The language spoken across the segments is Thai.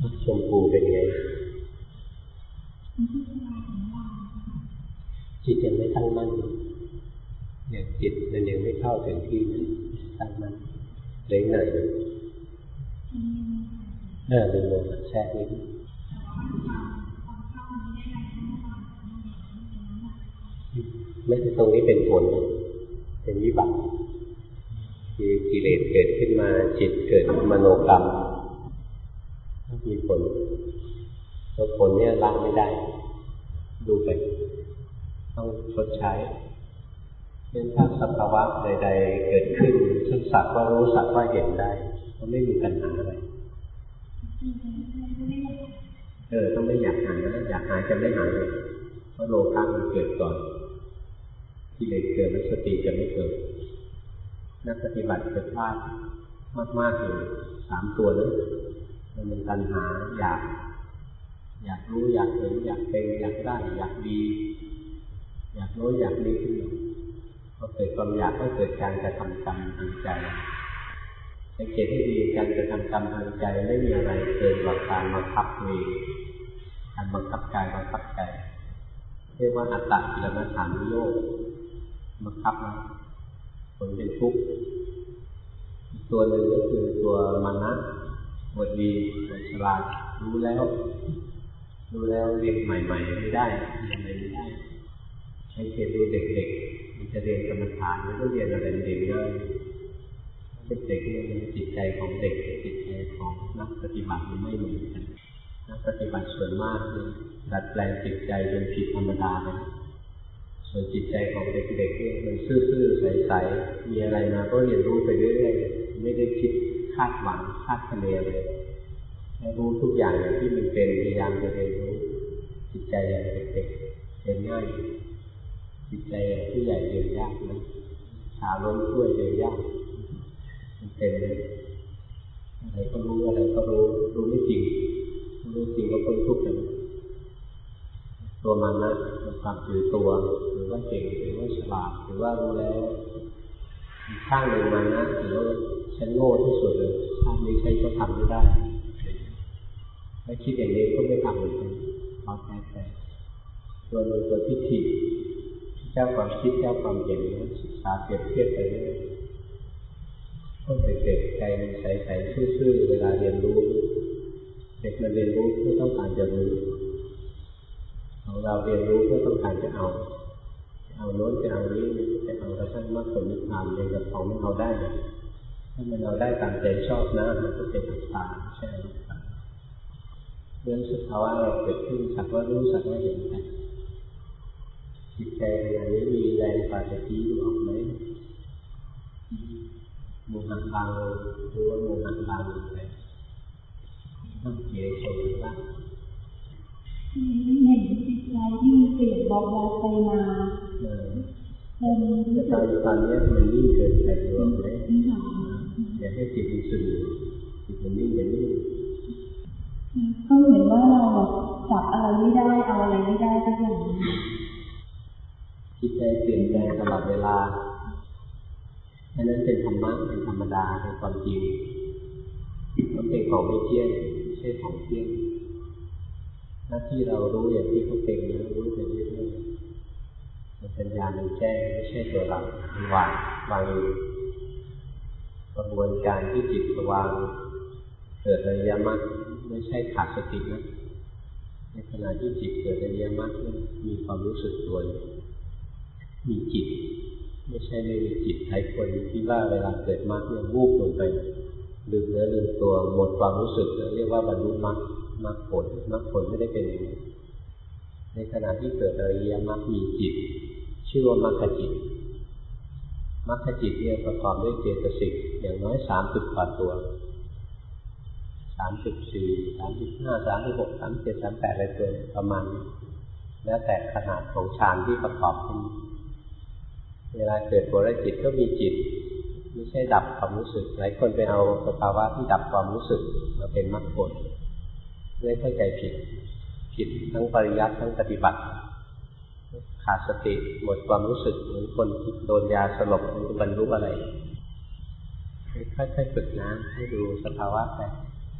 ชมพูเป็นไงจิตยังไม่ตั้งมั่นอย่างจิตมันยังไม่เข้าถึงที่ตั้งมั่นเล็กหน่อยดูลงแทรกนิดไม่ใช่ตรงนี้เป็นผลเป็นวิบัติคือกิเลสเกิดขึ้นมาจิตเกิดมโนกรรมมีผลตัวผลเนี่ยละไม่ได้ดูไปต้องชดใช้เป็นถ้าสภาวะใดๆเกิดขึ้นสักว่ารู้สักว่าเห็นได้ก็ไม่มีปัญหาอะไรต้องไม่อยากหายนะอยากหายจะไม่หายเลยเพราะโลภะมันเกิดก่อนกิเลสเกิดแล้วสติจะไม่เกิดนักปฏิบัติจะพลาดมากๆเลย3 ตัวนั้นมันเป็นตัณหาอยากรู้อยากเห็นอยากเป็นอยากได้อยากดีอยากโน้นอยากนี้ขึ้นมาพอเกิดความอยากก็เกิดการกระทำกรรมทางใจสังเกตให้ดีการกระทำกรรมทางใจไม่มีอะไรเกินกว่าการบังคับตัวเองการบังคับกายบังคับใจเรียกว่าอัตตกิลมัฏฐานุโยคบังคับนะผลเป็นทุกข์ตัวหนึ่งก็คือตัวมานะบทดีบทฉลาดรู้แล้วเรียนใหม่ๆไม่ได้เรียนอะไรไม่ได้ให้เรียนดูเด็กๆมันจะเรียนกรรมฐานมันก็เรียนอะไรเด็กง่ายเด็กๆเนี่ยจิตใจของเด็กจิตใจของนักปฏิบัติมันไม่เหมือนกันนักปฏิบัติส่วนมากเนี่ยดัดแปลงจิตใจจนผิดธรรมดาไปส่วนจิตใจของเด็กๆเนี่ยมันซื่อๆใสๆมีอะไรมาก็เรียนรู้ไปเรื่อยๆไม่ได้คิดคาดหวังคาดคะเนเลยแค่รู้ทุกอย่างอย่างที่มันเป็นพยายามจะเรียนรู้จิตใจอย่างเด็กๆเรียนง่ายจิตใจอย่างผู้ใหญ่เรียนยากนะชาล้นถ้วยเรียนยากมันเป็นอะไรก็รู้ไม่จริงรู้จริงก็พ้นทุกข์กันตัวมันนะมันความถือตัวหรือว่าเก่งหรือว่าฉลาดหรือว่ารู้แล้วข้างหนึ่งมันนะหรือว่าฉันโง่ที่สุดเลยชาตินี้ฉันก็ทำไม่ได้ถ้าคิดอย่างนี้ก็ไม่ทำเหมือนกันเอาแต่ตัวทิฏฐิเจ้าความคิดเจ้าความเห็นศึกษาเปรียบเทียบไปเรื่อยก็เด็กๆใจมันใสๆซื่อๆเวลาเรียนรู้เด็กมันเรียนรู้เพื่อต้องการจะรู้ของเราเรียนรู้เพื่อต้องการจะเอาโน้นจะเอานี้จะเอากระทั่งมรรคผลนิพพานในกับของมันเอาได้ถ้ามันเอาได้ตามใจชอบนะมันก็เป็นอัตตาใช่ไหมเรื่องสภาวะเราเกิดขึ้นสักว่ารู้สักว่าเห็นแต่จิตใจอย่างนี้มีแรงปาฏิกิริยาออกไหมมูหันบางหรือว่ามูหันบางอะไรต้องเกี่ยวกับว่าเห็นจิตใจที่เปลี่ยนบอกย้ายไปมาตอนนี้มันนิ่งเกินไปรวมเลยอยากให้จิตมันซึมจิตมันนิ่งไปนิ่งก็เห็นว่าเราแบบจับอะไรไม่ได้เอาอะไรไม่ได้ทุกอย่างจิตใจเปลี่ยนแปลงตลอดเวลาอันนั้นเป็นธรรมะเป็นธรรมดาเป็นความจริงมันเป็นของไม่เที่ยงไม่ใช่ของเที่ยงหน้าที่เรารู้อย่างที่เขาเป็นนะรู้ไปเรื่อยๆปัญญามันแจ้งไม่ใช่ตัวเรามันวางอยู่กระบวนการที่จิตวางเกิดอริยมรรคไม่ใช่ขาดสตินะในขณะที่จิตเกิดอริยมรรคมีความรู้สึกตัวมีจิตไม่ใช่ไม่มีจิตหลายคนที่ว่าเวลาเกิดมรรคเนี่ยวูบลงไปลืมเนื้อลืมตัวหมดความรู้สึกเรียกว่าบรรลุมรรคผลไม่ได้เป็นอย่างนี้ในขณะที่เกิดอริยมรรคมีจิตชื่อว่ามรรคจิตเนี่ยประกอบด้วยเจตสิกอย่างน้อย30 กว่าตัว34 35 36 37 38อะไรตัวประมาณแล้วแต่ขนาดของฌานที่ประกอบขึ้นเวลาเกิดโภรจิตก็มีจิตไม่ใช่ดับความรู้สึกหลายคนไปเอาสภาวะที่ดับความรู้สึกมาเป็นมรรคผลไม่เข้าใจผิดทั้งปริยัติทั้งปฏิบัติขาดสติหมดความรู้สึกเหมือนคนโดนยาสลบบรรลุอะไรค่อยๆฝึกนะให้ดูสภาวะไป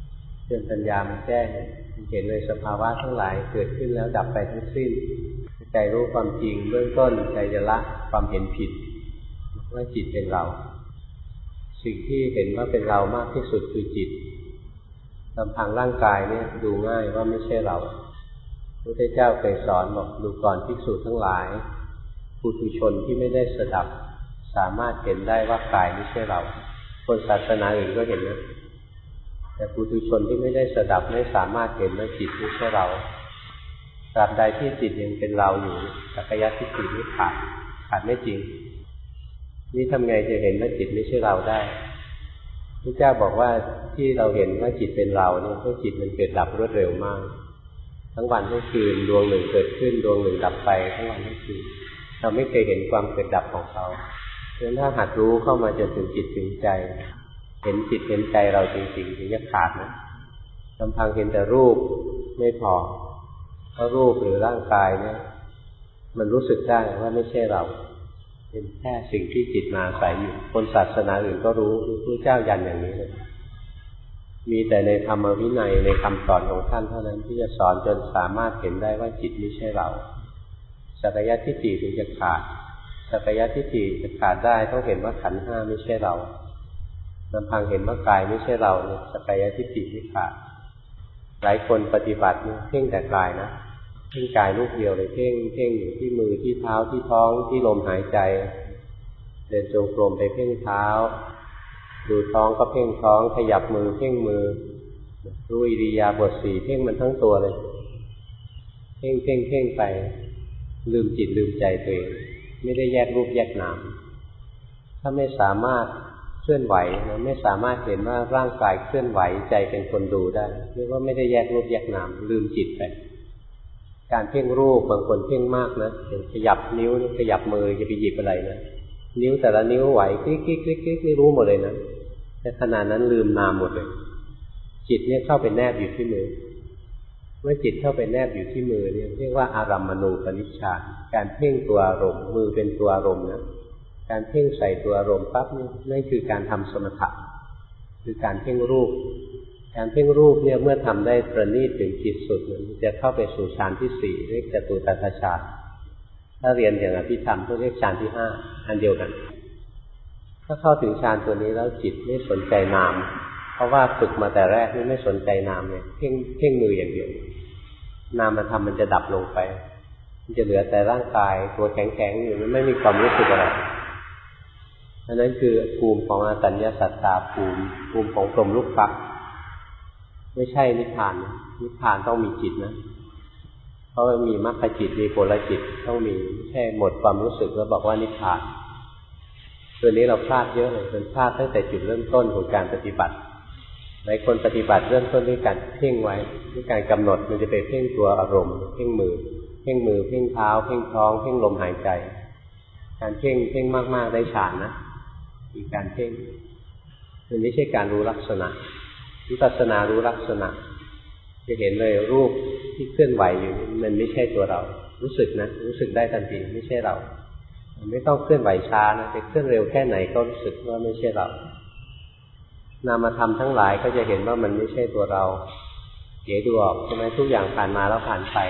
จนปัญญามันแจ้งเห็นเลยสภาวะทั้งหลายเกิดขึ้นแล้วดับไปทั้งสิ้นใจรู้ความจริงเบื้องต้นใจจะละความเห็นผิดว่าจิตเป็นเราสิ่งที่เห็นว่าเป็นเรามากที่สุดคือจิตลำพังร่างกายเนี่ยดูง่ายว่าไม่ใช่เราพระพุทธเจ้าเคยสอนบอกดูก่อนภิกษุทั้งหลายปุถุชนที่ไม่ได้สดับสามารถเห็นได้ว่ากายไม่ใช่เราคนศาสนาอื่นก็เห็นนะแต่ปุถุชนที่ไม่ได้สดับไม่สามารถเห็นว่าจิตไม่ใช่เราตราบใดที่จิตยังเป็นเราอยู่สักกายทิฏฐิไม่ขาดไม่จริงนี่ทำไงจะเห็นว่าจิตไม่ใช่เราได้พระเจ้าบอกว่าที่เราเห็นว่าจิตเป็นเราเนี่ยเพราะจิตมันเกิดดับรวดเร็วมากทั้งวันทั้งคืนดวงหนึ่งเกิดขึ้นดวงหนึ่งดับไปทั้งวันทั้งคืนเราไม่เคยเห็นความเกิดดับของเขาเพราะฉะนั้นถ้าหัดรู้เข้ามาจนถึงจิตถึงใจเห็นจิตเห็นใจเราจริงๆถึงจะขาดนะลำพังเห็นแต่รูปไม่พอเพราะรูปหรือร่างกายเนี่ยมันรู้สึกได้ว่าไม่ใช่เราเป็นแค่สิ่งที่จิตมาอาศัยอยู่คนศาสนาอื่นก็รู้พระเจ้ายันอย่างนี้เลยมีแต่ในธรรมวินัยในคำสอนของท่านเท่านั้นที่จะสอนจนสามารถเห็นได้ว่าจิตไม่ใช่เราสักกายทิฏฐิถึงจะขาดสักกายทิฏฐิจะขาดได้ต้องเห็นว่าขันธ์ห้าไม่ใช่เราลำพังเห็นว่ากายไม่ใช่เราเนี่ยสักกายทิฏฐิไม่ขาดหลายคนปฏิบัติเนี่ยเพ่งแต่กายนะเพ่งกายลูกเดียวเลยเพ่งอยู่ที่มือที่เท้าที่ท้องที่ลมหายใจเดินจงกรมไปเพ่งเท้าดูท้องก็เพ่งท้องขยับมือเพ่งมือรู้อิริยาบถสี่เพ่งมันทั้งตัวเลยเพ่งไปลืมจิตลืมใจตัวเองไม่ได้แยกรูปแยกนามถ้าไม่สามารถเคลื่อนไหวนะไม่สามารถเห็นว่าร่างกายเคลื่อนไหวใจเป็นคนดูได้เรียกว่าไม่ได้แยกรูปแยกนามลืมจิตไปการเพ่งรูปบางคนเพ่งมากนะขยับนิ้วขยับมือจะไปหยิบอะไรนะนิ้วแต่ละนิ้วไหวคลิกไม่รู้หมดเลยนะแต่ขณะนั้นลืมนามหมดเลยจิตเนี่ยเข้าไปแนบอยู่ที่มือเมื่อจิตเข้าไปแนบอยู่ที่มือเนี่ยเรียกว่าอารัมมณูปนิชฌานการเพ่งตัวอารมณ์มือเป็นตัวอารมณ์นะการเพ่งใส่ตัวอารมณ์ปั๊บนี่นั่นคือการทำสมถะคือการเพ่งรูปการเพ่งรูปเนี่ยเมื่อทำได้ประณีตถึงขีดสุดมันจะเข้าไปสู่ฌานที่สี่เรียกจตุตถฌานถ้าเรียนอย่างอภิธรรมก็เรียกฌานที่ห้าอันเดียวกันถ้าเข้าถึงฌานตัวนี้แล้วจิตไม่สนใจนามเพราะว่าฝึกมาแต่แรกนี่ไม่สนใจนามเนี่ยเพ่งมืออย่างเดียวนามธรรมมันจะดับลงไปมันจะเหลือแต่ร่างกายตัวแข็งๆอยู่มันไม่มีความรู้สึกอะไรอันนั้นคือภูมิของอสัญญาสัตตาภูมิของพรหมลูกฟักไม่ใช่นิพพานนิพพานต้องมีจิตนะเพราะมันมีมรรคจิตมีผลจิตต้องมีไม่ใช่หมดความรู้สึกแล้วบอกว่านิพพานตัวนี้เราพลาดเยอะเลยเป็นพลาดตั้งแต่จุดเริ่มต้นของการปฏิบัติหลายคนปฏิบัติเริ่มต้นด้วยการเพ่งไว้ด้วยการกำหนดมันจะไปเพ่งตัวอารมณ์เพ่งมือเพ่งเท้าเพ่งท้องเพ่งลมหายใจการเพ่งมากๆได้ฌานนะอีกการเพ่งมันไม่ใช่การรู้ลักษณะวิปัสสนารู้ลักษณะจะเห็นเลยรูปที่เคลื่อนไหวอยู่มันไม่ใช่ตัวเรารู้สึกนะรู้สึกได้ทันทีไม่ใช่เราไม่ต้องเคลื่อนไหวช้านะจะเคลื่อนเร็วแค่ไหนก็รู้สึกว่าไม่ใช่เรานามธรรมทั้งหลายก็จะเห็นว่ามันไม่ใช่ตัวเราเก๋ดูออกใช่ไหมทุกอย่างผ่านมาแล้วผ่านไป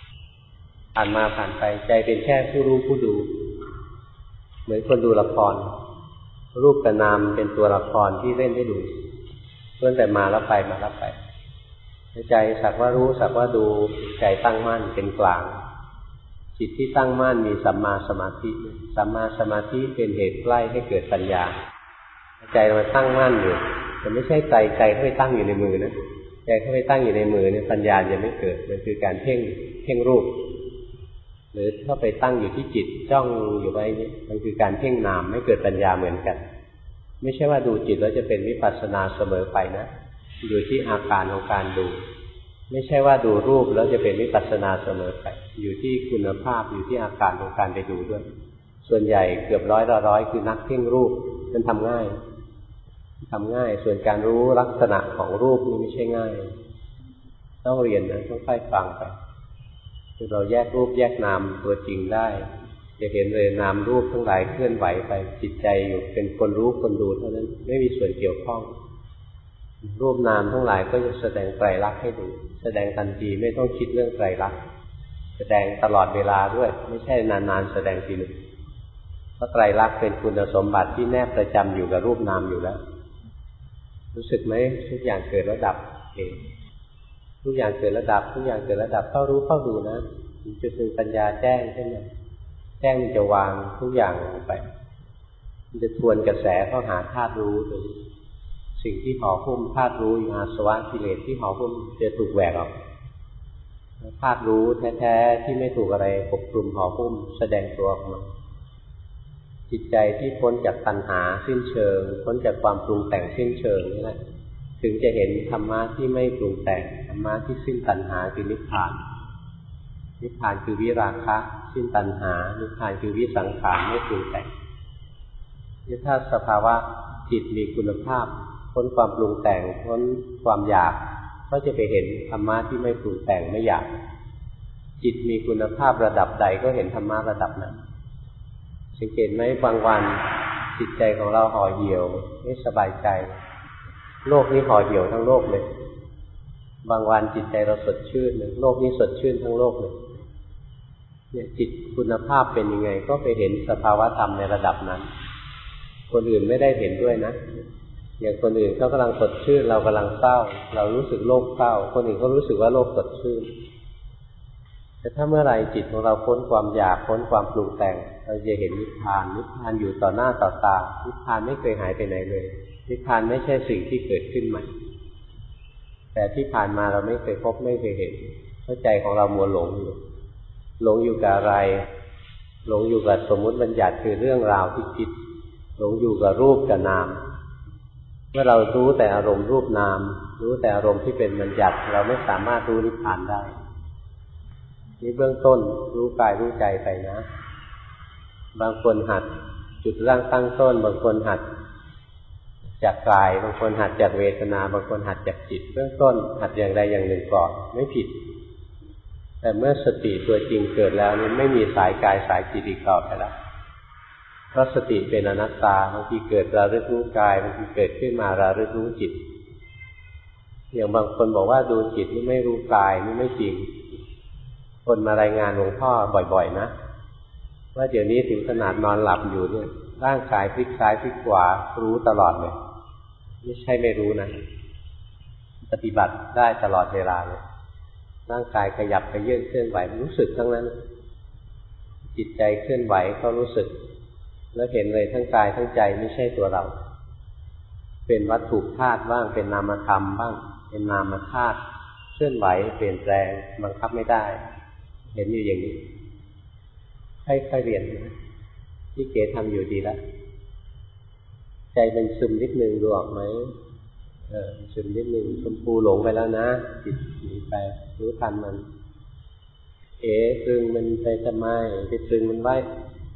ใจเป็นแค่ผู้รู้ผู้ดูเหมือนคนดูละครรูปกับนามเป็นตัวละครที่เล่นให้ดูเพื่อนแต่มาแล้วไปใจสักว่ารู้สักว่าดูใจตั้งมั่นเป็นกลางจิตที่ตั้งมั่นมีสัมมาสมาธิสัมมาสมาธิเป็นเหตุใกล้ให้เกิดปัญญาใจมันตั้งมั่นอยู่แต่ไม่ใช่ใจเข้าไปตั้งอยู่ในมือนะใจเข้าไปตั้งอยู่ในมือเนี่ยปัญญาจะไม่เกิดมันคือการเพ่งรูปหรือเข้าไปตั้งอยู่ที่จิตจ้องอยู่ไว้นี่มันคือการเพ่งนามไม่เกิดปัญญาเหมือนกันไม่ใช่ว่าดูจิตแล้วจะเป็นวิปัสสนาเสมอไปนะอยู่ที่อาการของการดูไม่ใช่ว่าดูรูปแล้วจะเป็นวิปัสสนาเสมอไปอยู่ที่คุณภาพอยู่ที่อาการของการไปดูด้วยส่วนใหญ่เกือบร้อยคือนักเพ่งรูปมันทำง่ายส่วนการรู้ลักษณะของรูปนี่ไม่ใช่ง่ายต้องเรียนนะต้องค่อยฟังไปคือเราแยกรูปแยกนามตัวจริงได้จะเห็นเลยนามรูปทั้งหลายเคลื่อนไหวไปจิตใจอยู่เป็นคนรู้คนดูเท่านั้นไม่มีส่วนเกี่ยวข้องรูปนามทั้งหลายก็จะแสดงไตรลักษณ์ให้ดูแสดงทันทีไม่ต้องคิดเรื่องไตรลักษณ์แสดงตลอดเวลาด้วยไม่ใช่นานๆแสดงทีหนึ่งเพราะไตรลักษณ์เป็นคุณสมบัติที่แนบประจำอยู่กับรูปนามอยู่แล้วรู้สึกไหมทุกอย่างเกิดแล้วดับเองทุกอย่างเกิดแล้วดับทุกอย่างเกิดแล้วดับเข้ารู้เข้าดูนะจุดหนึ่งปัญญาแจ้งใช่ไหมแจ้งมันจะวางทุกอย่างลงไปมันจะทวนกระแสเข้าหาธาตุรู้โดยสิ่งที่ห่อหุ้มธาตุรู้อาสวะกิเลสที่ห่อหุ้มจะถูกแหวกออกธาตุรู้แท้ๆที่ไม่ถูกอะไรปกคลุมห่อหุ้มแสดงตัวออกมาจิตใจที่พ้นจากตัณหาสิ้นเชิงพ้นจากความปรุงแต่งสิ้นเชิงนี่แหละถึงจะเห็นธรรมะที่ไม่ปรุงแต่งธรรมะที่สิ้นตัณหาคือนิพพานนิพพานคือวิราคะสิ้นตัณหานิพพานคือวิสังขารไม่ปรุงแต่งนี่ถ้าสภาวะจิตมีคุณภาพพ้นความปรุงแต่งพ้นความอยากก็จะไปเห็นธรรมะที่ไม่ปรุงแต่งไม่อยากจิตมีคุณภาพระดับใดก็เห็นธรรมะระดับนั้นสังเกตไหมบางวันจิตใจของเราห่อเหี่ยวไม่สบายใจโลกนี้ห่อเหี่ยวทั้งโลกเลยบางวันจิตใจเราสดชื่นโลกนี้สดชื่นทั้งโลกเลยเนี่ยจิตคุณภาพเป็นยังไงก็ไปเห็นสภาวะธรรมในระดับนั้นคนอื่นไม่ได้เห็นด้วยนะอย่างคนอื่นเขากำลังสดชื่นเรากำลังเศร้าเรารู้สึกโลกเศร้าคนอื่นเขารู้สึกว่าโลกสดชื่นแต่ถ้าเมื่อไรจิตของเราพ้นความอยากพ้นความปรุงแต่งเราจะเห็นนิพพานนิพพานอยู่ต่อหน้าต่อตานิพพานไม่เคยหายไปไหนเลยนิพพานไม่ใช่สิ่งที่เกิดขึ้นใหม่แต่ที่ผ่านมาเราไม่เคยพบไม่เคยเห็นเพราะใจของเรามัวหลงอยู่กับอะไรหลงอยู่กับสมมุติบัญญัติคือเรื่องราวที่คิดหลงอยู่กับรูปกับนามเมื่อเรารู้แต่อารมณ์รูปนามรู้แต่อารมณ์ที่เป็นบัญญัติเราไม่สามารถรู้นิพพานได้นี่เบื้องต้นรู้กายรู้ใจไปนะบางคนหัดจุดร่างตั้งต้นบางคนหัดจากกายบางคนหัดจากเวทนาบางคนหัดจากจิตเบื้องต้นหัดอย่างใดอย่างหนึ่งก่อนไม่ผิดแต่เมื่อสติตัวจริงเกิดแล้วนี่ไม่มีสายกายสายจิตอีกต่อไปแล้วเพราะสติเป็นอนัตตาบางทีเกิดระลึกรู้กายบางทีเกิดขึ้นมาระลึกรู้จิตอย่างบางคนบอกว่าดูจิตนี่ไม่รู้กายนี่ไม่จริงคนมารายงานหลวงพ่อบ่อยๆนะว่าเดี๋ยวนี้ถึงขนาดนอนหลับอยู่เนี่ยร่างกายพลิกซ้ายพลิกขวารู้ตลอดเลยไม่ใช่ไม่รู้นะปฏิบัติได้ตลอดเวลาเลยร่างกายขยับขยื่นเคลื่อนไหวรู้สึกทั้งนั้นจิตใจเคลื่อนไหวก็รู้สึกแล้วเห็นเลยทั้งกายทั้งใจไม่ใช่ตัวเราเป็นวัตถุธาตุบ้างเป็นนามธรรมบ้างเป็นนามธาตุเคลื่อนไหวเปลี่ยนแปลงบังคับไม่ได้เห็นอยู่อย่างนี้ค่อยๆเรียนนะที่เก๋ทำอยู่ดีแล้วใจเป็นซึมนิดนึงดูออกไหมซึมนิดนึงชมพูหลงไปแล้วนะจิตหนีไปรู้ทันมันตรึงมันไปทำไมไปตรึงมันไว้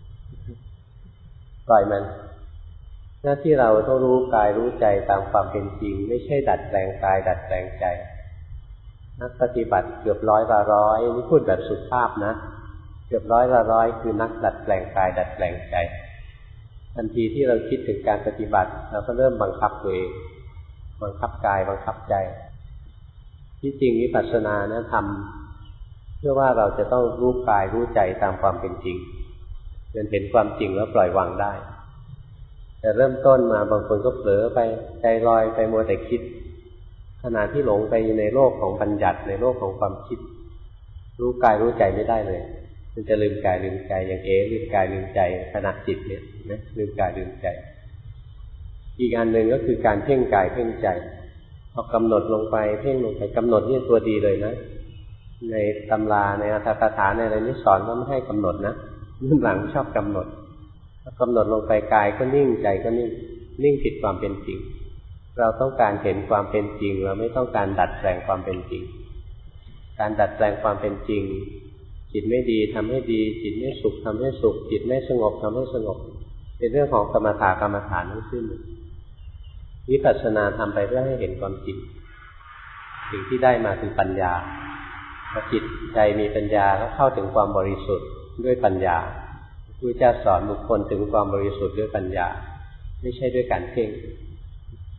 ปล่อยมันหน้าที่เราต้องรู้กายรู้ใจตามความเป็นจริงไม่ใช่ดัดแปลงกายดัดแปลงใจนักปฏิบัติเกือบ100 นี่พูดแบบสุภาพนะเกือบ100 คือนักดัดแปลงกายดัดแปลงใจทันทีที่เราคิดถึงการปฏิบัติเราก็เริ่มบังคับตัวเองบังคับกายบังคับใจที่จริงวิปัสสนานะทำเพื่อว่าเราจะต้องรู้กายรู้ใจตามความเป็นจริงจนเห็นความจริงแล้วปล่อยวางได้แต่เริ่มต้นมาบางคนก็เผลอไปใจลอยไปมัวแต่คิดขณะที่หลงไปในโลกของบัญญัติในโลกของความคิดรู้กายรู้ใจไม่ได้เลยมันจะลืมกายลืมใจอย่างลืมกายลืมใจขณะจิตเนี่ยนะลืมกายลืมใจอีกอันหนึ่งก็คือการเพ่งกายเพ่งใจพอกำหนดลงไปเพ่งลงไปกำหนดนี่ตัวดีเลยนะในตำราในอัตถกถาในอะไรนี่สอนว่าไม่ให้กำหนดนะรุ่นหลังชอบกำหนดกำหนดลงไปกายก็นิ่งใจก็นิ่งผิดความเป็นจริงเราต้องการเห็นความเป็นจริงเราไม่ต้องการดัดแปลงความเป็นจริงการดัดแปลงความเป็นจริงจิตไม่ดีทำให้ดีจิตไม่สุขทำให้สุขจิตไม่สงบทำให้สงบเป็นเรื่องของสมถะกรรมฐานทั้งสิ้นวิปัสสนาทำไปเพื่อให้เห็นความจริงสิ่งที่ได้มาคือปัญญาพอจิตใจมีปัญญาก็เข้าถึงความบริสุทธิ์ด้วยปัญญาพระเจ้าสอนบุคคลถึงความบริสุทธิ์ด้วยปัญญาไม่ใช่ด้วยการเพ่ง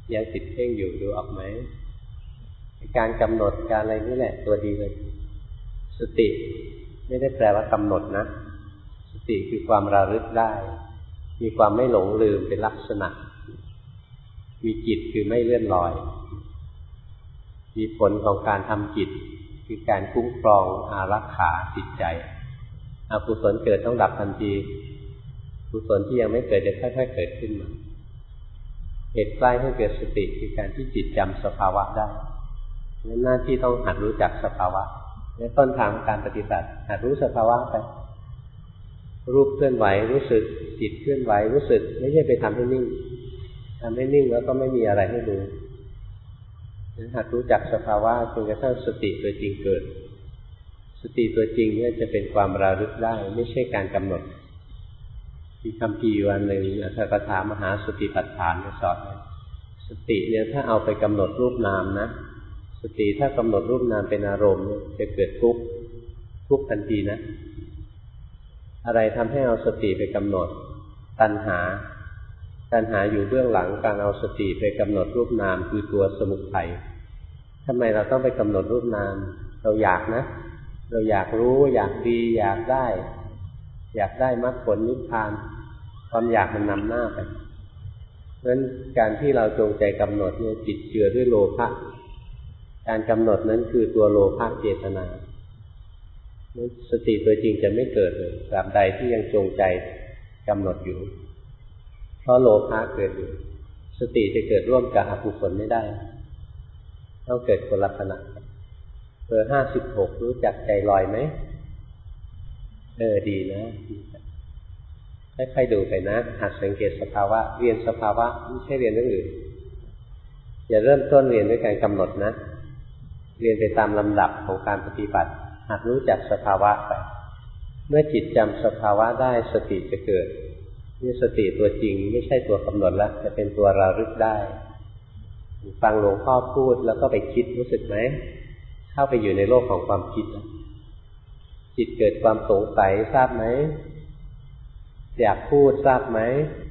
ยังติดเพ่งอยู่ดูออกไหมการกำหนดการอะไรนี่แหละตัวดีเลยสติไม่ได้แปลว่ากำหนดนะสติคือความระลึกได้มีความไม่หลงลืมเป็นลักษณะมีจิตคือไม่เลื่อนลอยมีผลของการทำจิตคือการคุ้มครองอารักขาจิตใจอกุศลเกิดต้องดับทันทีกุศลที่ยังไม่เกิดจะค่อยๆเกิดขึ้นมาเหตุใกล้ให้เกิดสติคือการที่จิตจำสภาวะได้หน้าที่ต้องหัดรู้จักสภาวะในต้นทางการปฏิบัติหัดรู้สภาวะไปรูปเคลื่อนไหวรู้สึกจิตเคลื่อนไหวรู้สึกไม่ใช่ไปทำให้นิ่งทำให้นิ่งแล้วก็ไม่มีอะไรให้ดูหัดรู้จักสภาวะจนกระทั่งสติตัวจริงเกิดสติตัวจริงเนี่ยจะเป็นความระลึกได้ไม่ใช่การกำหนดมีคำพีอยู่อันหนึ่งอัตถกถามหาสติปัฏฐานสอนสติเนี่ยถ้าเอาไปกำหนดรูปนามนะสติถ้ากำหนดรูปนามเป็นอารมณ์จะเกิดทุกข์ทันทีนะอะไรทำให้เอาสติไปกำหนดตัณหาอยู่เบื้องหลังการเอาสติไปกำหนดรูปนามคือตัวสมุทัยทำไมเราต้องไปกำหนดรูปนามเราอยากนะเราอยากรู้อยากดีอยากได้มรรคผลนิพพานความอยากมันนำหน้าไปเพราะฉะนั้นการที่เราจงใจกำหนดเนี่ยจิตเจือด้วยโลภะการกำหนดนั้นคือตัวโลภะเจตนาสติตัวจริงจะไม่เกิดเลยตราบใดที่ยังจงใจกำหนดอยู่เพราะโลภะเกิดอยู่สติจะเกิดร่วมกับอกุศลไม่ได้ต้องเกิดคนละขณะเบอร์56รู้จักใจลอยไหมดีนะค่อยๆดูไปนะหัดสังเกตสภาวะเรียนสภาวะไม่ใช่เรียนเรื่องอื่นอย่าเริ่มต้นเรียนด้วยการกำหนดนะเรียนไปตามลำดับของการปฏิบัติหัดรู้จักสภาวะไปเมื่อจิตจำสภาวะได้สติจะเกิดนี่สติตัวจริงไม่ใช่ตัวกำหนดแล้วจะเป็นตัวระลึกได้ฟังหลวงพ่อพูดแล้วก็ไปคิดรู้สึกไหมเข้าไปอยู่ในโลกของความคิดจิตเกิดความสงสัยทราบไหมอยากพูดทราบไหม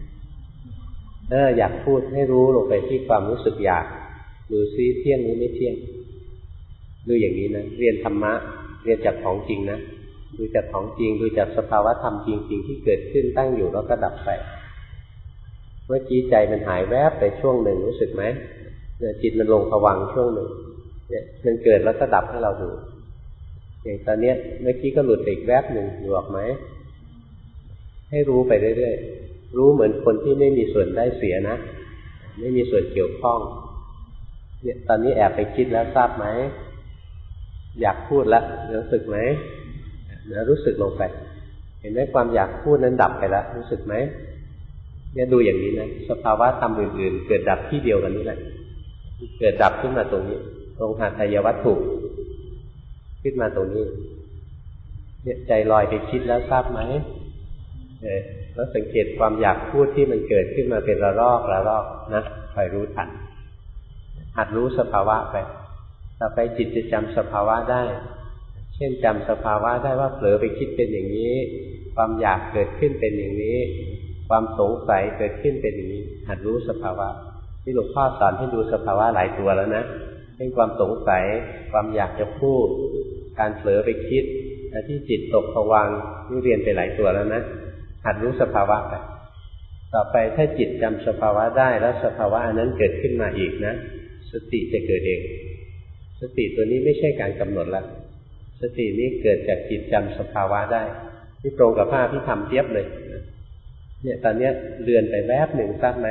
อยากพูดให้รู้ลงไปที่ความรู้สึกอยากดูซิเที่ยงหรือไม่เที่ยงดูอย่างนี้นะเรียนธรรมะเรียนจากของจริงนะดูจากของจริงดูจากสภาวะธรรมจริงๆที่เกิดขึ้นตั้งอยู่แล้วก็ดับไปเมื่อกี้ใจมันหายแวบไปช่วงหนึ่งรู้สึกไหมจิตมันลงภวังค์ช่วงหนึ่งเนี่ยมันเกิดแล้วก็ดับให้เราดูอย่างตอนนี้เมื่อกี้ก็หลุดไปอีกแวบหนึ่งดูออกไหมให้รู้ไปเรื่อยๆรู้เหมือนคนที่ไม่มีส่วนได้เสียนะไม่มีส่วนเกี่ยวข้องเนี่ยตอนนี้แอบไปคิดแล้วทราบไหมอยากพูดแล้วรู้สึกไหมรู้สึกลงไปเห็นไหมความอยากพูดนั้นดับไปแล้วรู้สึกไหมเนี่ยดูอย่างนี้นะสภาวะธรรมอื่นๆเกิดดับที่เดียวกันนี่แหละเกิดดับขึ้นมาตรงนี้ตรงหาทายวัตถุขึ้นมาตรงนี้เนี่ยใจลอยไปคิดแล้วทราบไหมแล้วสังเกตความอยากพูดที่มันเกิดขึ้นมาเป็นระลอกนะคอยรู้ทันหัดรู้สภาวะไปต่อไปจิตจะจำสภาวะได้เช่นจำสภาวะได้ว่าเผลอไปคิดเป็นอย่างนี้ความอยากเกิดขึ้นเป็นอย่างนี้ความสงสัยเกิดขึ้นเป็นอย่างนี้หัดรู้สภาวะที่หลวงพ่อสอนให้ดูสภาวะหลายตัวแล้วนะเช่นความสงสัยความอยากจะพูดการเผลอไปคิดที่จิตตกภวังค์นี่เรียนไปหลายตัวแล้วนะหัดรู้สภาวะไปต่อไปถ้าจิตจำสภาวะได้แล้วสภาวะนั้นเกิดขึ้นมาอีกนะสติจะเกิดเองสติตัวนี้ไม่ใช่การกำหนดแล้วสตินี้เกิดจากจิตจำสภาวะได้ที่ตรงกับพระอภิธรรมเทียบเลยเนี่ยตอนนี้เลือนไปแวบหนึ่งทราบไหม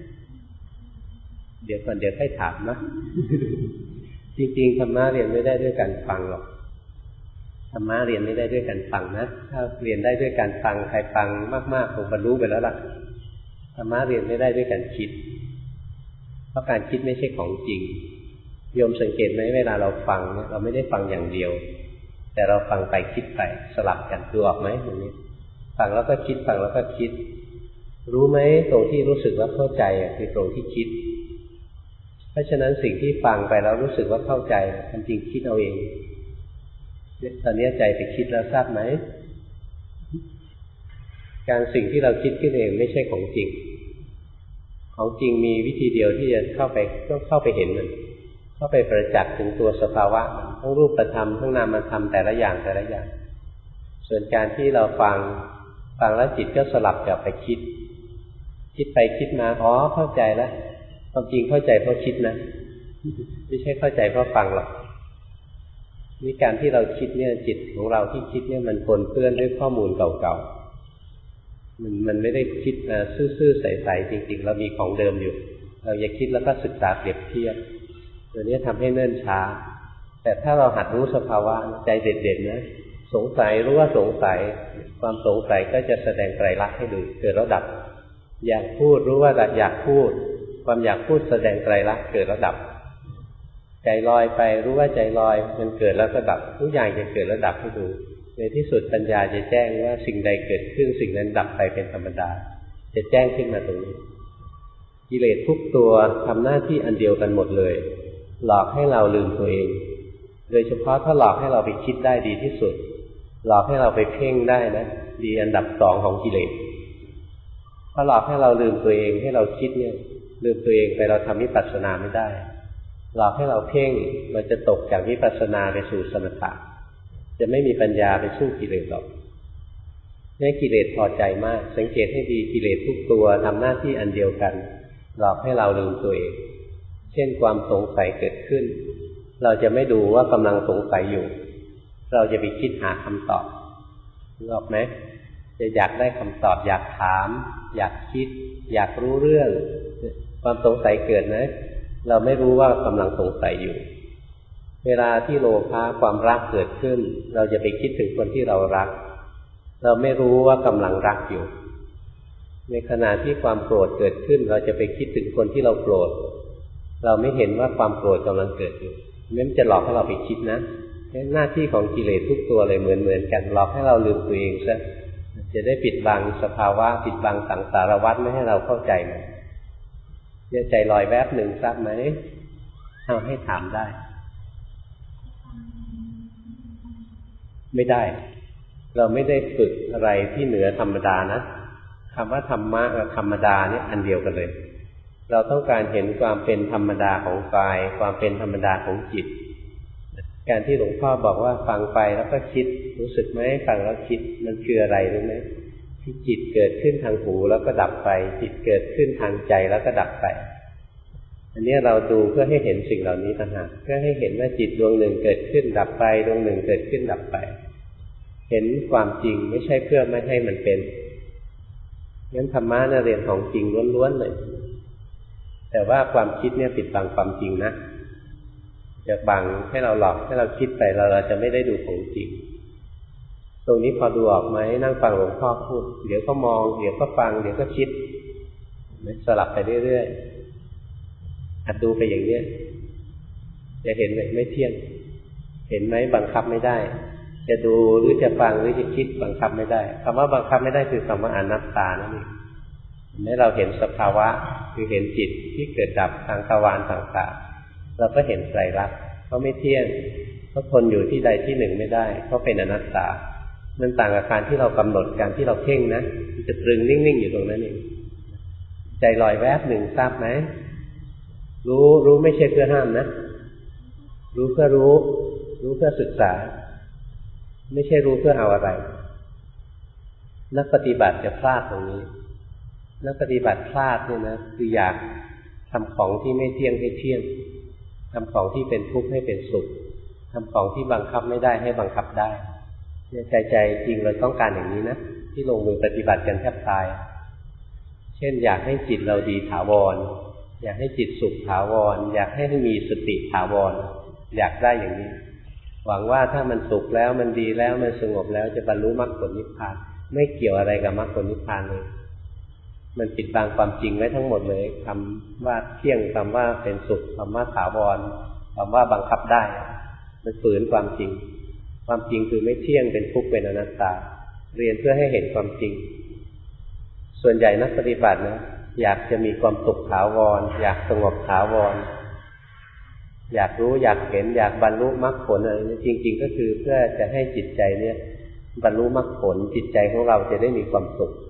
เดี๋ยวค่อยถามนะ จริงๆธรรมะเรียนไม่ได้ด้วยการฟังหรอกธรรมะเรียนไม่ได้ด้วยการฟังนะถ้าเรียนได้ด้วยการฟังใครฟังมากๆคงบรรลุไปแล้วล่ะธรรมะเรียนไม่ได้ด้วยการคิดเพราะการคิดไม่ใช่ของจริงโยมสังเกตไหมเวลาเราฟังเนี่ยเราไม่ได้ฟังอย่างเดียวแต่เราฟังไปคิดไปสลับกันดูออกไหมอย่างนี้ฟังแล้วก็คิดฟังแล้วก็คิดรู้ไหมตรงที่รู้สึกว่าเข้าใจคือตรงที่คิดเพราะฉะนั้นสิ่งที่ฟังไปแล้วรู้สึกว่าเข้าใจมันจริงคิดเอาเองตอนนี้ใจไปคิดแล้วทราบไหมการสิ่งที่เราคิดขึ้นเองไม่ใช่ของจริงขของจริงมีวิธีเดียวที่จะเข้าไปเห็นมันเข้าไปประจักษ์ถึงตัวสภาวะทั้งรูปธรรมทั้งนามธรรมแต่ละอย่างส่วนการที่เราฟังแล้วจิตก็สลับกลับไปคิดไปคิดมาอ๋อเข้าใจแล้วความจริงเข้าใจเพราะคิดนะไม่ใช่เข้าใจเพราะฟังหรอกนี่การที่เราคิดเนี่ยจิตของเราที่คิดเนี่ยมันปนเปื้อนด้วยข้อมูลเก่าๆมันไม่ได้คิดซื่อๆใสๆจริงๆเรามีของเดิมอยู่เราอย่าคิดแล้วก็ศึกษาเปรียบเทียบตัวนี้ทำให้เนิ่นช้าแต่ถ้าเราหัดรู้สภาวะใจเด็ดๆนะสงสัยรู้ว่าสงสัยความสงสัยก็จะแสดงไตรลักษณ์ให้ดูเกิดแล้วดับอยากพูดรู้ว่าอยากพูดความอยากพูดแสดงไตรลักษณ์เกิดแล้วดับใจลอยไปรู้ว่าใจลอยมันเกิดแล้วก็ดับทุกอย่างจะเกิดแล้วดับให้ดูในที่สุดปัญญาจะแจ้งว่าสิ่งใดเกิดขึ้นสิ่งนั้นดับไปเป็นธรรมดาจะแจ้งขึ้นมาตรงนี้กิเลสทุกตัวทำหน้าที่อันเดียวกันหมดเลยหลอกให้เราลืมตัวเองโดยเฉพาะถ้าหลอกให้เราไปคิดได้ดีที่สุดหลอกให้เราไปเพ่งได้นะดีอันดับสองของกิเลสพอหลอกให้เราลืมตัวเองให้เราคิดเนี่ยลืมตัวเองไปเราทำวิปัสสนาไม่ได้หลอกให้เราเพ่งเราจะตกจากวิปัสสนาไปสู่สมถะจะไม่มีปัญญาไปสู้กิเลสหรอกนี่กิเลสพอใจมากสังเกตให้ดีกิเลสทุกตัวทำหน้าที่อันเดียวกันหลอกให้เราลืมตัวเองเช่นความสงสัยเกิดขึ้นเราจะไม่ดูว่ากำลังสงสัยอยู่เราจะไปคิดหาคำตอบนึกออกไหมจะอยากได้คำตอบอยากถามอยากคิดอยากรู้เรื่องความสงสัยเกิดนะเราไม่รู้ว่ากำลังสงสัยอยู่เวลาที่โลภะความรักเกิดขึ้นเราจะไปคิดถึงคนที่เรารักเราไม่รู้ว่ากำลังรักอยู่ในขณะที่ความโกรธเกิดขึ้นเราจะไปคิดถึงคนที่เราโกรธเราไม่เห็นว่าความโกรธกำลังเกิดอยู่มันจะหลอกให้เราไปคิดนะหน้าที่ของกิเลสทุกตัวเลยเหมือนกันหลอกให้เราลืมตัวเองซะจะได้ปิดบังสภาวะปิดบังสังสารวัฏไม่ให้เราเข้าใจมันเนี่ยใจลอยแวบหนึ่งทราบไหมเอาให้ถามได้ไม่ได้เราไม่ได้ฝึกอะไรที่เหนือธรรมดานะคำว่าธรรมะกับธรรมดาเนี่ยอันเดียวกันเลยเราต้องการเห็นความเป็นธรรมดาของกายความเป็นธรรมดาของจิตการที่หลวงพ่อบอกว่าฟังไปแล้วก็คิดรู้สึกไหมฟังแล้วคิดมันคืออะไรรู้ไหมที่จิตเกิดขึ้นทางหูแล้วก็ดับไปจิตเกิดขึ้นทางใจแล้วก็ดับไปอันนี้เราดูเพื่อให้เห็นสิ่งเหล่านี้ต่างหากเพื่อให้เห็นว่าจิตดวงหนึ่งเกิดขึ้นดับไปดวงหนึ่งเกิดขึ้นดับไปเห็นความจริงไม่ใช่เพื่อไม่ให้มันเป็นงั้นธรรมะเนี่ยเรียนของจริงล้วนๆเลยแต่ว่าความคิดเนี่ยปิดบังความจริงนะจะบังให้เราหลอกให้เราคิดไปเราจะไม่ได้ดูของจริงตรงนี้พอดูออกไหมนั่งฟังหลวงพ่อพูดเดี๋ยวก็มองเดี๋ยวก็ฟังเดี๋ยวก็คิดสลับไปเรื่อยๆหัดดูไปอย่างเนี้ยจะเห็นไหมไม่เที่ยงเห็นไหมบังคับไม่ได้จะดูหรือจะฟังหรือจะคิดบังคับไม่ได้คำว่าบังคับไม่ได้คือคำว่าอนัตตานั่นเองให้เราเห็นสภาวะคือเห็นจิตที่เกิดดับทางทวารต่างๆเราก็เห็นไตรลักษณ์เขาไม่เที่ยงเขาทนอยู่ที่ใดที่หนึ่งไม่ได้เขาเป็นอนัตตามันต่างกับการที่เรากำหนดการที่เราเพ่งนะมันจะตรึงนิ่งๆอยู่ตรงนั้นเองใจลอยแวบหนึ่งทราบไหมรู้ไม่ใช่เพื่อห้ามนะรู้เพื่อรู้เพื่อศึกษาไม่ใช่รู้เพื่อเอาอะไรนักปฏิบัติจะพลาดตรงนี้นักปฏิบัติพลาดเนี่ยนะคืออยากทำของที่ไม่เที่ยงให้เที่ยงทำของที่เป็นทุกข์ให้เป็นสุขทำของที่บังคับไม่ได้ให้บังคับได้เนี่ยใจจริงเราต้องการอย่างนี้นะที่ลงมือปฏิบัติกันแทบตายเช่นอยากให้จิตเราดีถาวรอยากให้จิตสุขถาวรอยากให้มีสติถาวรอยากได้อย่างนี้หวังว่าถ้ามันสุขแล้วมันดีแล้วมันสงบแล้วจะบรรลุมรรคผลนิพพานไม่เกี่ยวอะไรกับมรรคผลนิพพานเลยมันปิดบังความจริงไว้ทั้งหมดเลยคำว่าเที่ยงคำว่าเป็นสุขคำว่าถาวรคำว่าบังคับได้มันฝืนความจริงความจริงคือไม่เที่ยงเป็นทุกข์เป็นอนัตตาเรียนเพื่อให้เห็นความจริงส่วนใหญ่นักปฏิบัตินะอยากจะมีความสุขถาวรอยากสงบถาวรอยากรู้อยากเห็นอยากบรรลุมรรคผลอะไรจริงๆก็คือเพื่อจะให้จิตใจเนี่ยบรรลุมรรคผลจิตใจของเราจะได้มีความสุข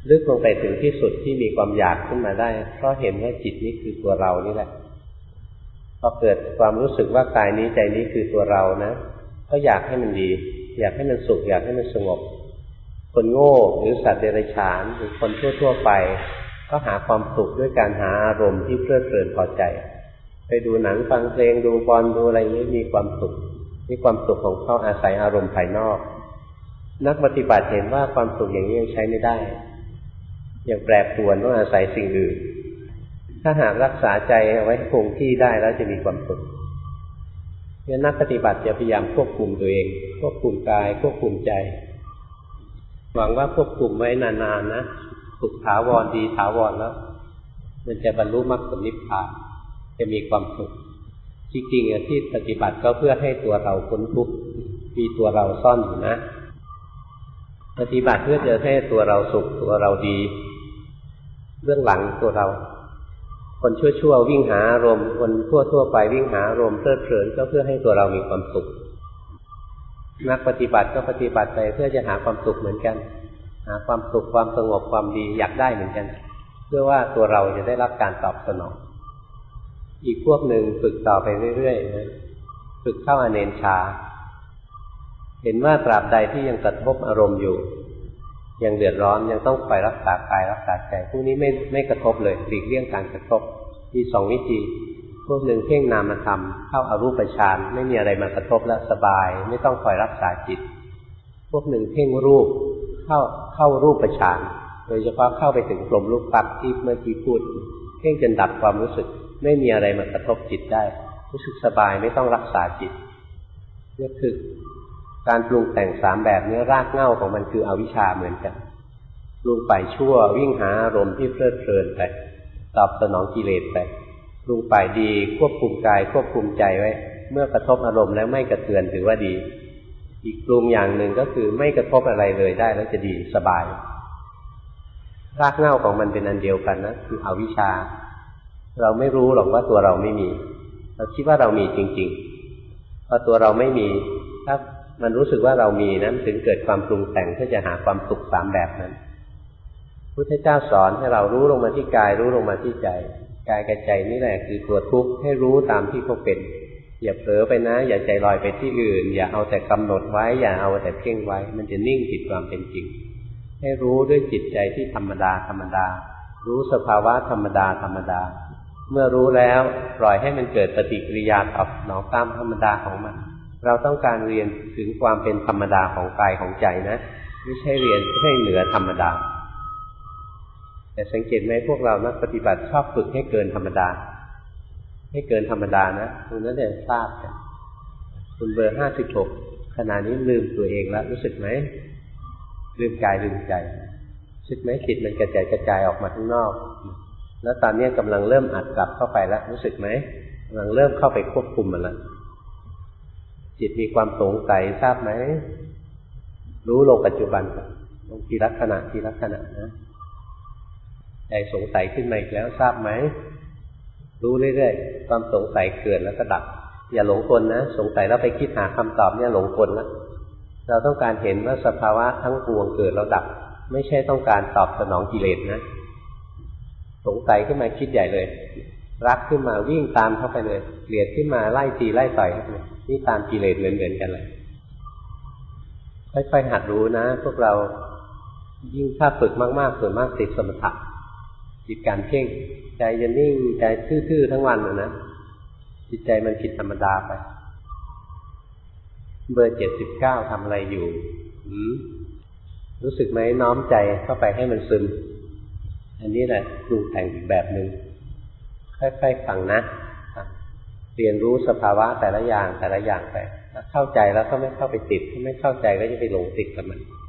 ลึกลงไปถึงที่สุดที่มีความอยากขึ้นมาได้เพราะเห็นว่าจิตนี้คือตัวเรานี่แหละพอเกิดความรู้สึกว่ากายนี้ใจนี้คือตัวเรานะก็อยากให้มันดีอยากให้มันสุขอยากให้มันสงบคนโง่หรือสัตว์เดรัจฉานหรือคนทั่วๆไปก็หาความสุขด้วยการหาอารมณ์ที่เพลิดเพลินพอใจไปดูหนังฟังเพลงดูบอลดูอะไรนี้มีความสุขของเขาอาศัยอารมณ์ภายนอกนักปฏิบัติเห็นว่าความสุขอย่างนี้ยังใช้ไม่ได้ยังแปรปรวนต้องอาศัยสิ่งอื่นถ้าหากรักษาใจเอาไว้คงที่ได้แล้วจะมีความสุขเนี่ยนักปฏิบัติจะพยายามควบคุมตัวเองควบคุมกายควบคุมใจหวังว่าควบคุมไว้นานๆนะสุขถาวรดีถาวรแล้วมันจะบรรลุมรรคผลนิพพานจะมีความสุขจริงๆที่ปฏิบัติก็เพื่อให้ตัวเราพ้นทุกข์มีตัวเราซ่อนอยู่นะปฏิบัติเพื่อจะให้ตัวเราสุขตัวเราดีเบื้องหลังตัวเราคนชั่วๆวิ่งหาอารมณ์คนทั่วๆไปวิ่งหาอารมณ์เพลิดเพลินก็เพื่อให้ตัวเรามีความสุขนักปฏิบัติก็ปฏิบัติไปเพื่อจะหาความสุขเหมือนกันหาความสุขความสงบความดีอยากได้เหมือนกันเพื่อว่าตัวเราจะได้รับการตอบสนองอีกพวกหนึ่งฝึกต่อไปเรื่อยๆนะฝึกเข้าอเนนชาเห็นว่าตราบใดที่ยังกระทบอารมณ์อยู่ยังเดือดร้อนยังต้องคอยรักษากายรักษาใจพวกนี้ไม่กระทบเลยหลีกเลี่ยงการกระทบมีสองวิธีพวกหนึ่งเพ่งนามธรรมเข้าอรูปฌานไม่มีอะไรมากระทบแล้วสบายไม่ต้องคอยรักษาจิตพวกหนึ่งเพ่งรูปเข้ารูปฌานโดยเฉพาะเข้าไปถึงกลมรูปปักที่เมื่อกี้พูดเพ่งจนดับความรู้สึกไม่มีอะไรมากระทบจิตได้รู้สึกสบายไม่ต้องรักษาจิตนี่คือการปรุงแต่งสามแบบนี้รากเหง้าของมันคืออวิชชาเหมือนกันปรุงไปชั่ววิ่งหาอารมณ์ที่เพลิดเพลินไปตอบสนองกิเลสไปปรุงไปดีควบคุมกายควบคุมใจไว้เมื่อกระทบอารมณ์แล้วไม่กระเทือนถือว่าดีอีกปรุงอย่างหนึ่งก็คือไม่กระทบอะไรเลยได้แล้วจะดีสบายรากเหง้าของมันเป็นอันเดียวกันนะคืออวิชชาเราไม่รู้หรอกว่าตัวเราไม่มีเราคิดว่าเรามีจริงๆพอตัวเราไม่มีถ้ามันรู้สึกว่าเรามีนั้นถึงเกิดความปรุงแต่งเพื่อจะหาความสุขสามแบบนั้นพุทธเจ้าสอนให้เรารู้ลงมาที่กายรู้ลงมาที่ใจกายกับใจนี่แหละคือตัวทุกข์ให้รู้ตามที่เขาเป็นอย่าเผลอไปนะอย่าใจลอยไปที่อื่นอย่าเอาแต่กำหนดไว้อย่าเอาแต่เพ่งไว้มันจะนิ่งผิดความเป็นจริงให้รู้ด้วยจิตใจที่ธรรมดาธรรมดารู้สภาวะธรรมดาธรรมดาเมื่อรู้แล้วปล่อยให้มันเกิดปฏิกิริยาตอบสนองตามธรรมดาของมันเราต้องการเรียนถึงความเป็นธรรมดาของกายของใจนะไม่ใช่เรียนให้เหนือธรรมดาแต่สังเกตไหมพวกเรานักปฏิบัติชอบฝึกให้เกินธรรมดาให้เกินธรรมดานะคุณนั่นเองทราบกันคุณเบอร์56ขณะนี้ลืมตัวเองแล้วรู้สึกไหมลืมกายลืมใจรู้สึกไหมจิตมันกระจายออกมาข้างนอกแล้วตอนนี้กำลังเริ่มอัดกลับเข้าไปแล้วรู้สึกไหมกำลังเริ่มเข้าไปควบคุมมันแล้วจิตมีความสงสัยทราบไหมรู้ลงปัจจุบันลงทีละขณะทีละขณะนะใจสงสัยขึ้นมาอีกแล้วทราบไหมรู้เรื่อยๆความสงสัยเกิดแล้วก็ดับอย่าหลงกลนะสงสัยแล้วไปคิดหาคำตอบเนี่ยหลงกลแล้วเราต้องการเห็นว่าสภาวะทั้งปวงเกิดแล้วดับไม่ใช่ต้องการตอบสนองกิเลสนะสงสัยขึ้นมาคิดใหญ่เลยรักขึ้นมาวิ่งตามเข้าไปเลยเกลียดขึ้นมาไล่ตีไล่ต่อยเข้าไปนี่ตามกิเลสเหมือนกันเลยค่อยๆหัดรู้นะพวกเรายิ่งถ้าฝึกมากๆส่วนมากติดสมถะติดการเพ่งใจจะนิ่งใจทื่อๆทั้งวันนะจิตใจมันผิดธรรมดาไปเบอร์79ทำอะไรอยู่รู้สึกไหมน้อมใจเข้าไปให้มันซึมอันนี้แหละปรุงแต่งอีกแบบหนึ่งค่อยๆฟังนะเรียนรู้สภาวะแต่ละอย่างไปถ้าเข้าใจแล้วก็ไม่เข้าไปติดถ้าไม่เข้าใจก็จะไปหลงติดกับมัน